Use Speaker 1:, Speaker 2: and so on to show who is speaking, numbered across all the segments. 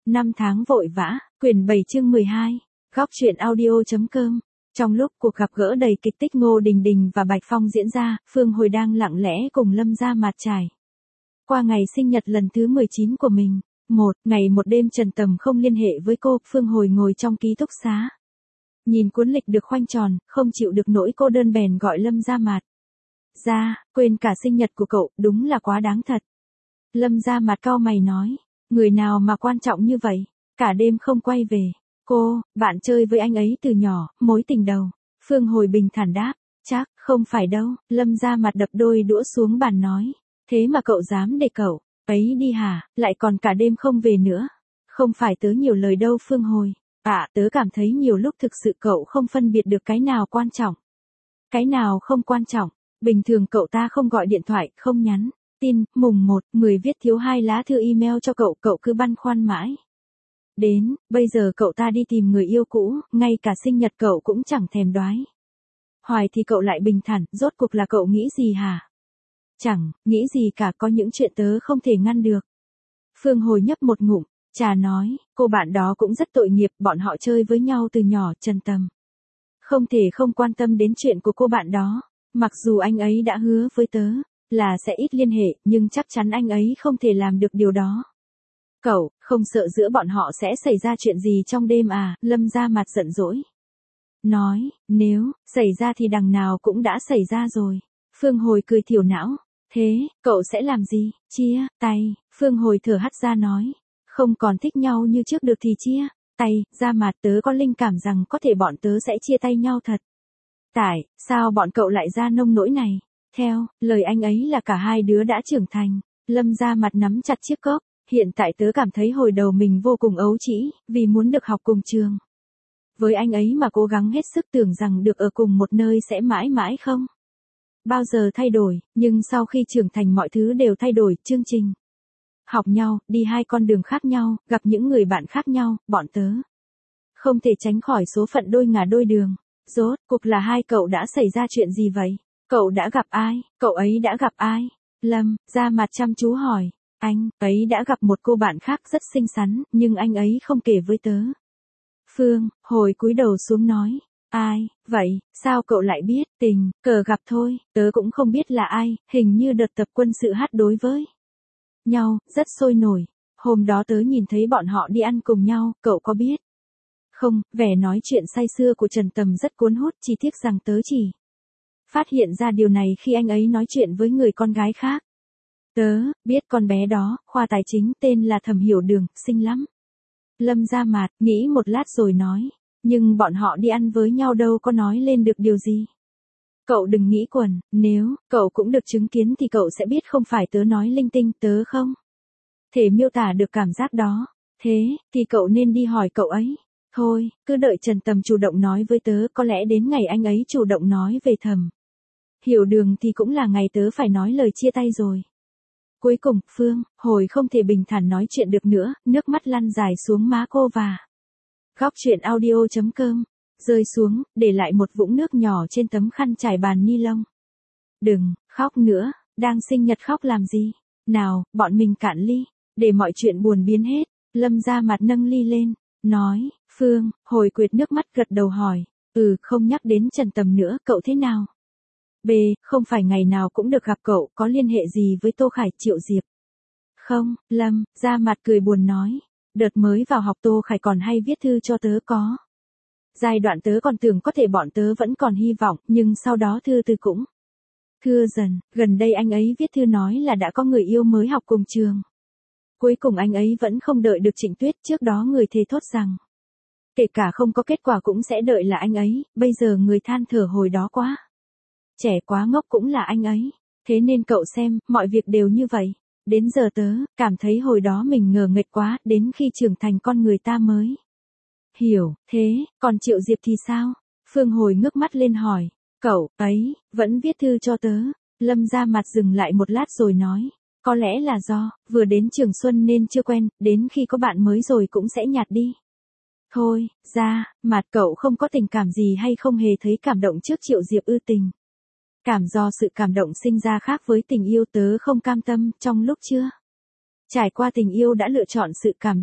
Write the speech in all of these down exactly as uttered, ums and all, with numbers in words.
Speaker 1: Năm tháng vội vã, quyển bảy chương mười hai, góc truyện audio.com. Trong lúc cuộc gặp gỡ đầy kịch tích Ngô Đình Đình và Bạch Phong diễn ra, Phương Hồi đang lặng lẽ cùng Lâm Gia Mạt trải qua ngày sinh nhật lần thứ mười chín của mình. Một ngày một đêm Trần Tầm không liên hệ với cô, Phương Hồi ngồi trong ký túc xá. Nhìn cuốn lịch được khoanh tròn, không chịu được nỗi cô đơn bèn gọi Lâm Gia Mạt ra, quên cả sinh nhật của cậu, đúng là quá đáng thật. Lâm Gia Mạt cau mày nói, người nào mà quan trọng như vậy, cả đêm không quay về. Cô, bạn chơi với anh ấy từ nhỏ, mối tình đầu. Phương Hồi bình thản đáp, chắc, không phải đâu. Lâm Gia Mạt đập đôi đũa xuống bàn nói, thế mà cậu dám để cậu ấy đi hả, lại còn cả đêm không về nữa. Không phải tớ nhiều lời đâu Phương Hồi. À, tớ cảm thấy nhiều lúc thực sự cậu không phân biệt được cái nào quan trọng, cái nào không quan trọng. Bình thường cậu ta không gọi điện thoại, không nhắn tin, mùng một, mười viết thiếu hai lá thư email cho cậu, cậu cứ băn khoăn mãi. Đến, bây giờ cậu ta đi tìm người yêu cũ, ngay cả sinh nhật cậu cũng chẳng thèm đoái hoài thì cậu lại bình thản, rốt cuộc là cậu nghĩ gì hả? Chẳng, nghĩ gì cả, có những chuyện tớ không thể ngăn được. Phương Hồi nhấp một ngụm trà nói, cô bạn đó cũng rất tội nghiệp, bọn họ chơi với nhau từ nhỏ. Trần Tầm không thể không quan tâm đến chuyện của cô bạn đó. Mặc dù anh ấy đã hứa với tớ là sẽ ít liên hệ, nhưng chắc chắn anh ấy không thể làm được điều đó. Cậu, không sợ giữa bọn họ sẽ xảy ra chuyện gì trong đêm à? Lâm Gia Mạt giận dỗi nói, nếu xảy ra thì đằng nào cũng đã xảy ra rồi. Phương Hồi cười thiểu não, thế, cậu sẽ làm gì? Chia tay. Phương Hồi thở hắt ra nói, không còn thích nhau như trước được thì chia tay. Gia Mạt, tớ có linh cảm rằng có thể bọn tớ sẽ chia tay nhau thật. Tại sao bọn cậu lại ra nông nỗi này? Theo lời anh ấy là cả hai đứa đã trưởng thành. Lâm Gia Mạt nắm chặt chiếc cốc, hiện tại tớ cảm thấy hồi đầu mình vô cùng ấu trĩ, vì muốn được học cùng trường với anh ấy mà cố gắng hết sức, tưởng rằng được ở cùng một nơi sẽ mãi mãi không bao giờ thay đổi, nhưng sau khi trưởng thành mọi thứ đều thay đổi. Chương trình học nhau, đi hai con đường khác nhau, gặp những người bạn khác nhau, bọn tớ không thể tránh khỏi số phận đôi ngả đôi đường. Rốt cuộc là hai cậu đã xảy ra chuyện gì vậy? Cậu đã gặp ai? Cậu ấy đã gặp ai? Lâm Gia Mạt chăm chú hỏi. Anh ấy đã gặp một cô bạn khác rất xinh xắn, nhưng anh ấy không kể với tớ. Phương Hồi cúi đầu xuống nói, ai vậy? Sao cậu lại biết? Tình cờ gặp thôi, tớ cũng không biết là ai, hình như đợt tập quân sự hát đối với nhau, rất sôi nổi. Hôm đó tớ nhìn thấy bọn họ đi ăn cùng nhau, cậu có biết không? Vẻ nói chuyện say sưa của Trần Tầm rất cuốn hút, chỉ tiếc rằng tớ chỉ phát hiện ra điều này khi anh ấy nói chuyện với người con gái khác. Tớ biết con bé đó, khoa tài chính, tên là Thẩm Hiểu Đường, xinh lắm. Lâm Gia Mạt nghĩ một lát rồi nói, nhưng bọn họ đi ăn với nhau đâu có nói lên được điều gì. Cậu đừng nghĩ quẩn, nếu cậu cũng được chứng kiến thì cậu sẽ biết không phải tớ nói linh tinh, tớ không thể miêu tả được cảm giác đó. Thế thì cậu nên đi hỏi cậu ấy. Thôi, cứ đợi Trần Tầm chủ động nói với tớ, có lẽ đến ngày anh ấy chủ động nói về Thẩm Hiểu Đường thì cũng là ngày tớ phải nói lời chia tay rồi. Cuối cùng, Phương Hồi không thể bình thản nói chuyện được nữa, nước mắt lăn dài xuống má cô và góc truyện audio.com rơi xuống, để lại một vũng nước nhỏ trên tấm khăn trải bàn ni lông. Đừng khóc nữa, đang sinh nhật khóc làm gì? Nào, bọn mình cạn ly, để mọi chuyện buồn biến hết. Lâm Gia Mạt nâng ly lên, nói, Phương Hồi quệt nước mắt gật đầu hỏi, ừ, không nhắc đến Trần Tầm nữa, cậu thế nào? B, không phải ngày nào cũng được gặp cậu, có liên hệ gì với Tô Khải, Triệu Diệp? Không. Lâm Gia Mạt cười buồn nói, đợt mới vào học Tô Khải còn hay viết thư cho tớ, có giai đoạn tớ còn tưởng có thể bọn tớ vẫn còn hy vọng, nhưng sau đó thư từ cũng thưa dần. Gần đây anh ấy viết thư nói là đã có người yêu mới học cùng trường. Cuối cùng anh ấy vẫn không đợi được Trịnh Tuyết, trước đó người thề thốt rằng kể cả không có kết quả cũng sẽ đợi là anh ấy, bây giờ người than thở hồi đó quá trẻ quá ngốc cũng là anh ấy. Thế nên cậu xem, mọi việc đều như vậy. Đến giờ tớ cảm thấy hồi đó mình ngờ nghệch quá, đến khi trưởng thành con người ta mới hiểu. Thế, còn Triệu Diệp thì sao? Phương Hồi ngước mắt lên hỏi, cậu ấy vẫn viết thư cho tớ. Lâm Gia Mạt dừng lại một lát rồi nói, có lẽ là do vừa đến Trường Xuân nên chưa quen, đến khi có bạn mới rồi cũng sẽ nhạt đi thôi. Gia Mạt, cậu không có tình cảm gì hay không hề thấy cảm động trước Triệu Diệp ư? Tình cảm do sự cảm động sinh ra khác với tình yêu, tớ không cam tâm, trong lúc chưa trải qua tình yêu đã lựa chọn sự cảm động.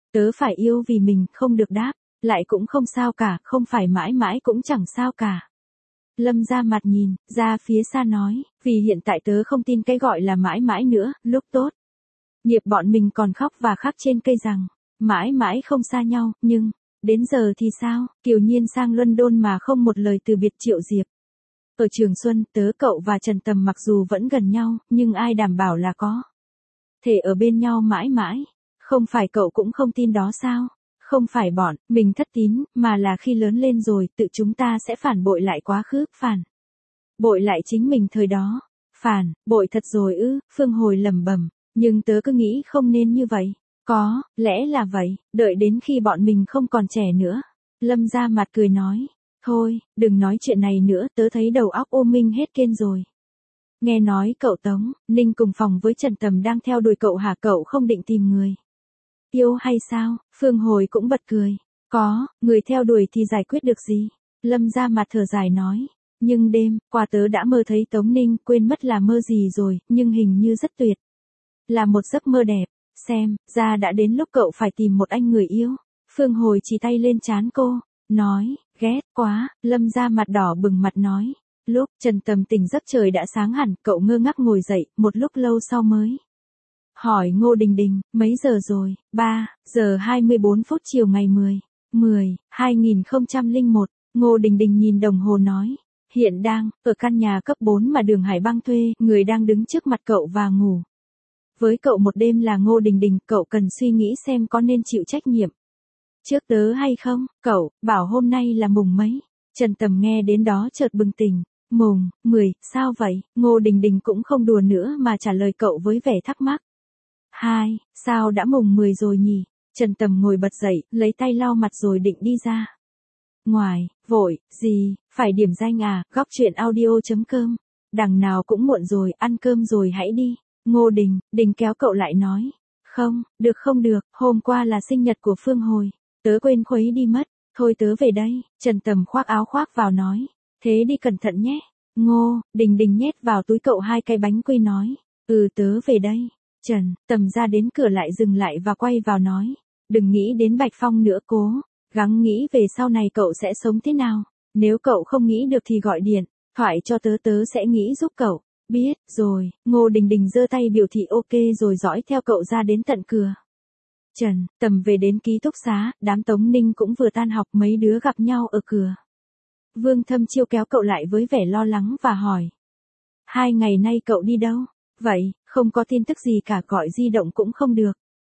Speaker 1: Tớ phải yêu vì mình, không được đáp, lại cũng không sao cả, không phải mãi mãi cũng chẳng sao cả. Lâm ra mặt nhìn, ra phía xa nói, vì hiện tại tớ không tin cái gọi là mãi mãi nữa, lúc tốt. Nghiệp bọn mình còn khóc và khắc trên cây rằng, mãi mãi không xa nhau, nhưng, đến giờ thì sao, Kiều Nhiên sang London mà không một lời từ biệt Triệu Diệp. Ở Trường Xuân, tớ cậu và Trần Tầm mặc dù vẫn gần nhau, nhưng ai đảm bảo là có thể ở bên nhau mãi mãi, không phải cậu cũng không tin đó sao? Không phải bọn mình thất tín, mà là khi lớn lên rồi, tự chúng ta sẽ phản bội lại quá khứ, phản bội lại chính mình thời đó. Phản bội thật rồi ư? Phương Hồi lẩm bẩm, nhưng tớ cứ nghĩ không nên như vậy. Có lẽ là vậy, đợi đến khi bọn mình không còn trẻ nữa. Lâm ra mặt cười nói, thôi, đừng nói chuyện này nữa, tớ thấy đầu óc ô minh hết kên rồi. Nghe nói cậu Tống Ninh cùng phòng với Trần Tầm đang theo đuổi cậu hả? Cậu không định tìm người yêu hay sao? Phương Hồi cũng bật cười. Có, người theo đuổi thì giải quyết được gì? Lâm ra mặt thở dài nói. Nhưng đêm qua tớ đã mơ thấy Tống Ninh, quên mất là mơ gì rồi, nhưng hình như rất tuyệt. Là một giấc mơ đẹp. Xem ra đã đến lúc cậu phải tìm một anh người yêu. Phương Hồi chỉ tay lên trán cô, nói, ghét quá. Lâm ra mặt đỏ bừng mặt nói. Lúc Trần Tầm tỉnh giấc trời đã sáng hẳn, cậu ngơ ngác ngồi dậy, một lúc lâu sau mới hỏi Ngô Đình Đình, mấy giờ rồi? ba giờ hai mươi bốn phút chiều ngày mười, mười, hai nghìn không trăm lẻ một. Ngô Đình Đình nhìn đồng hồ nói, hiện đang ở căn nhà cấp bốn mà Đường Hải Băng thuê, người đang đứng trước mặt cậu và ngủ với cậu một đêm là Ngô Đình Đình, cậu cần suy nghĩ xem có nên chịu trách nhiệm trước tớ hay không. Cậu bảo hôm nay là mùng mấy? Trần Tầm nghe đến đó chợt bừng tỉnh. Mùng mười, sao vậy? Ngô Đình Đình cũng không đùa nữa mà trả lời cậu với vẻ thắc mắc. Hai, sao đã mùng mười rồi nhỉ? Trần Tầm ngồi bật dậy, lấy tay lau mặt rồi định đi ra ngoài. Vội gì, phải điểm danh à? Góc truyện audio.com. Đằng nào cũng muộn rồi, ăn cơm rồi hãy đi. Ngô Đình Đình kéo cậu lại nói. Không, được không được, hôm qua là sinh nhật của Phương Hồi, tớ quên khuấy đi mất. Thôi tớ về đây. Trần Tầm khoác áo khoác vào nói. Thế đi cẩn thận nhé. Ngô Đình Đình nhét vào túi cậu hai cái bánh quy nói. Ừ, tớ về đây. Trần Tầm ra đến cửa lại dừng lại và quay vào nói. Đừng nghĩ đến Bạch Phong nữa, cố gắng nghĩ về sau này cậu sẽ sống thế nào. Nếu cậu không nghĩ được thì gọi điện thoại cho tớ, tớ sẽ nghĩ giúp cậu. Biết rồi. Ngô Đình Đình giơ tay biểu thị ok rồi dõi theo cậu ra đến tận cửa. Trần Tầm về đến ký túc xá, đám Tống Ninh cũng vừa tan học, mấy đứa gặp nhau ở cửa. Vương Thâm Chiêu kéo cậu lại với vẻ lo lắng và hỏi. Hai ngày nay cậu đi đâu? Vậy, không có tin tức gì cả, gọi di động cũng không được.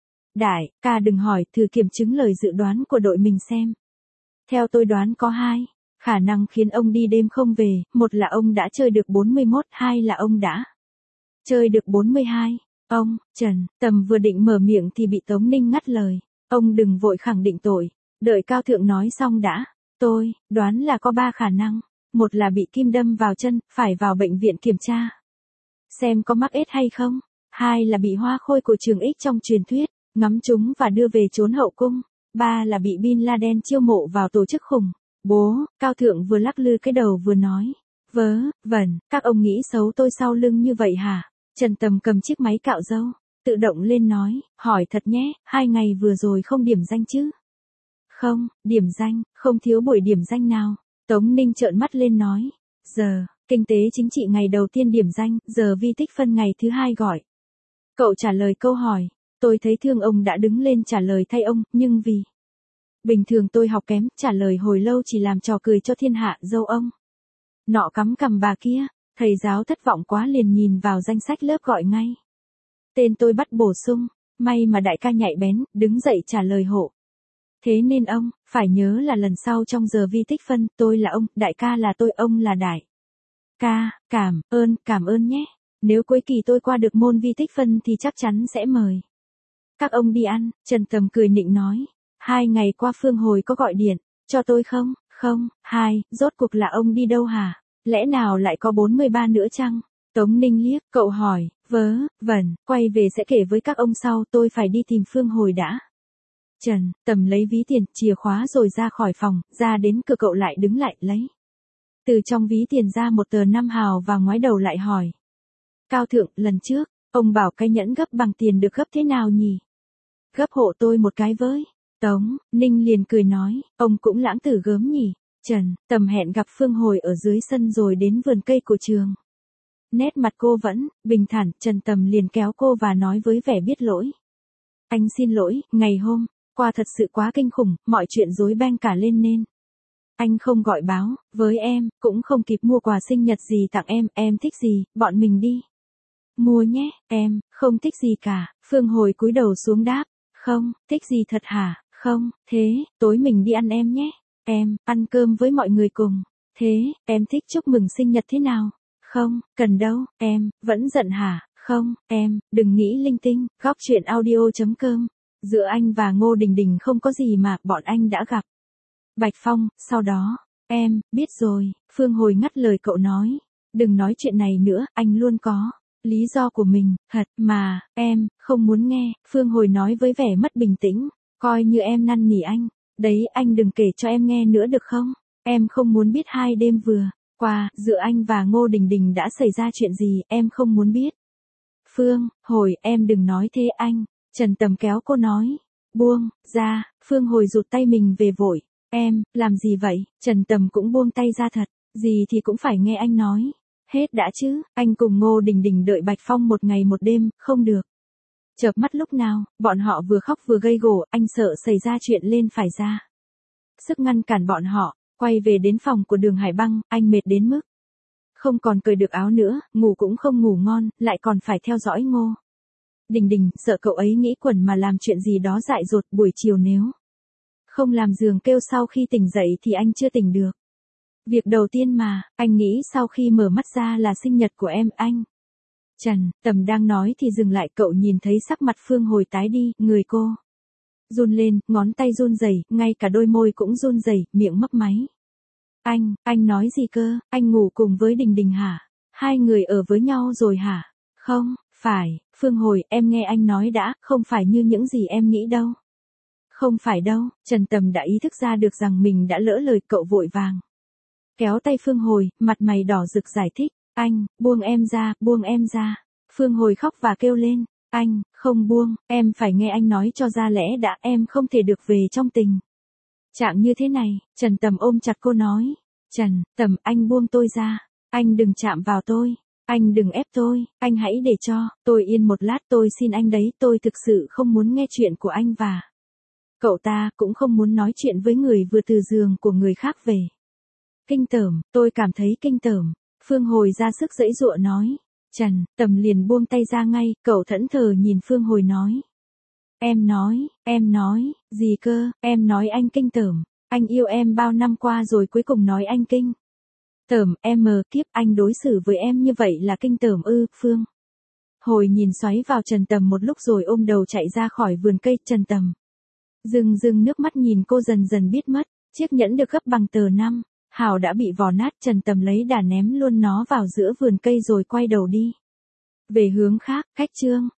Speaker 1: Đại ca đừng hỏi, thử kiểm chứng lời dự đoán của đội mình xem. Theo tôi đoán có hai khả năng khiến ông đi đêm không về, một là ông đã chơi được bốn mươi mốt, hai là ông đã chơi được bốn mươi hai. Ông, Trần Tầm vừa định mở miệng thì bị Tống Ninh ngắt lời. Ông đừng vội khẳng định tội, đợi Cao Thượng nói xong đã. Tôi đoán là có ba khả năng. Một là bị kim đâm vào chân, phải vào bệnh viện kiểm tra xem có mắc ết hay không. Hai là bị hoa khôi của trường X trong truyền thuyết ngắm chúng và đưa về trốn hậu cung. Ba là bị Bin Laden chiêu mộ vào tổ chức khủng bố. Cao Thượng vừa lắc lư cái đầu vừa nói. Vớ vẩn, các ông nghĩ xấu tôi sau lưng như vậy hả? Trần Tầm cầm chiếc máy cạo râu, tự động lên nói. Hỏi thật nhé, hai ngày vừa rồi không điểm danh chứ? Không, điểm danh, không thiếu buổi điểm danh nào. Tống Ninh trợn mắt lên nói. Giờ kinh tế chính trị ngày đầu tiên điểm danh, giờ vi tích phân ngày thứ hai gọi. Cậu trả lời câu hỏi. Tôi thấy thương ông đã đứng lên trả lời thay ông, nhưng vì bình thường tôi học kém, trả lời hồi lâu chỉ làm trò cười cho thiên hạ. Dâu ông nọ cắm cằm bà kia. Thầy giáo thất vọng quá liền nhìn vào danh sách lớp gọi ngay tên tôi, bắt bổ sung. May mà đại ca nhạy bén, đứng dậy trả lời hộ. Thế nên ông phải nhớ là lần sau trong giờ vi tích phân, tôi là ông, đại ca là tôi, ông là đại ca. Cảm ơn, cảm ơn nhé. Nếu cuối kỳ tôi qua được môn vi tích phân thì chắc chắn sẽ mời các ông đi ăn. Trần Tầm cười nịnh nói. Hai ngày qua Phương Hồi có gọi điện cho tôi không? Không. Hai, rốt cuộc là ông đi đâu hả? Lẽ nào lại có bốn mươi ba nữa chăng? Tống Ninh liếc, cậu hỏi. Vớ vẩn, quay về sẽ kể với các ông sau, tôi phải đi tìm Phương Hồi đã. Trần Tầm lấy ví tiền, chìa khóa rồi ra khỏi phòng, ra đến cửa cậu lại đứng lại lấy từ trong ví tiền ra một tờ năm hào và ngoái đầu lại hỏi. Cao Thượng, lần trước ông bảo cái nhẫn gấp bằng tiền được gấp thế nào nhỉ? gấp hộ tôi một cái với. Tống Ninh liền cười nói, ông cũng lãng tử gớm nhỉ. Trần Tầm hẹn gặp Phương Hồi ở dưới sân rồi đến vườn cây của trường. Nét mặt cô vẫn bình thản, Trần Tầm liền kéo cô và nói với vẻ biết lỗi. Anh xin lỗi, ngày hôm qua thật sự quá kinh khủng, mọi chuyện rối beng cả lên nên anh không gọi báo với em, cũng không kịp mua quà sinh nhật gì tặng em, em thích gì, bọn mình đi mua nhé. Em không thích gì cả. Phương Hồi cúi đầu xuống đáp, không, thích gì thật hả? Không, thế, tối mình đi ăn em nhé. Em, ăn cơm với mọi người cùng. Thế, em thích chúc mừng sinh nhật thế nào? Không, cần đâu. Em, vẫn giận hả? Không, em, đừng nghĩ linh tinh. Góc truyện audio chấm com. Giữa anh và Ngô Đình Đình không có gì mà, bọn anh đã gặp Bạch Phong, sau đó, em, biết rồi. Phương Hồi ngắt lời cậu nói, đừng nói chuyện này nữa, anh luôn có lý do của mình, thật mà, em, không muốn nghe. Phương Hồi nói với vẻ mất bình tĩnh, coi như em năn nỉ anh. Đấy, anh đừng kể cho em nghe nữa được không? Em không muốn biết hai đêm vừa qua, giữa anh và Ngô Đình Đình đã xảy ra chuyện gì, em không muốn biết. Phương Hồi, em đừng nói thế anh. Trần Tầm kéo cô nói, buông ra. Phương Hồi rụt tay mình về vội, em, làm gì vậy? Trần Tầm cũng buông tay ra thật, gì thì cũng phải nghe anh nói. Hết đã chứ, anh cùng Ngô Đình Đình đợi Bạch Phong một ngày một đêm, không được. Chợp mắt lúc nào, bọn họ vừa khóc vừa gây gổ, anh sợ xảy ra chuyện lên phải ra sức ngăn cản bọn họ. Quay về đến phòng của Đường Hải Băng, anh mệt đến mức không còn cởi được áo nữa, ngủ cũng không ngủ ngon, lại còn phải theo dõi Ngô Đình Đình, sợ cậu ấy nghĩ quẩn mà làm chuyện gì đó dại dột. Buổi chiều nếu không làm giường kêu sau khi tỉnh dậy thì anh chưa tỉnh được. Việc đầu tiên mà, anh nghĩ sau khi mở mắt ra là sinh nhật của em, anh. Trần Tầm đang nói thì dừng lại, cậu nhìn thấy sắc mặt Phương Hồi tái đi, người cô run lên, ngón tay run rẩy, ngay cả đôi môi cũng run rẩy, miệng mấp máy. Anh, anh nói gì cơ? Anh ngủ cùng với Đình Đình hả? Hai người ở với nhau rồi hả? Không, phải. Phương Hồi, em nghe anh nói đã, không phải như những gì em nghĩ đâu. Không phải đâu. Trần Tầm đã ý thức ra được rằng mình đã lỡ lời, cậu vội vàng kéo tay Phương Hồi, mặt mày đỏ rực giải thích, anh, buông em ra, buông em ra. Phương Hồi khóc và kêu lên, anh, không buông, em phải nghe anh nói cho ra lẽ đã, em không thể được về trong tình trạng như thế này. Trần Tầm ôm chặt cô nói, Trần Tầm, anh buông tôi ra, anh đừng chạm vào tôi, anh đừng ép tôi, anh hãy để cho tôi yên một lát, tôi xin anh đấy, tôi thực sự không muốn nghe chuyện của anh và cậu ta, cũng không muốn nói chuyện với người vừa từ giường của người khác về. Kinh tởm, tôi cảm thấy kinh tởm. Phương Hồi ra sức giãy giụa nói. Trần Tầm liền buông tay ra ngay, cậu thẫn thờ nhìn Phương Hồi nói. Em nói, em nói, gì cơ, em nói anh kinh tởm, anh yêu em bao năm qua rồi cuối cùng nói anh kinh tởm, em mờ kiếp, anh đối xử với em như vậy là kinh tởm ư? Phương Hồi nhìn xoáy vào Trần Tầm một lúc rồi ôm đầu chạy ra khỏi vườn cây. Trần Tầm rưng rưng nước mắt nhìn cô dần dần biết mất, chiếc nhẫn được gấp bằng tờ năm hào đã bị vò nát. Trần Tầm lấy đà ném luôn nó vào giữa vườn cây rồi quay đầu đi về hướng khác. Khách trương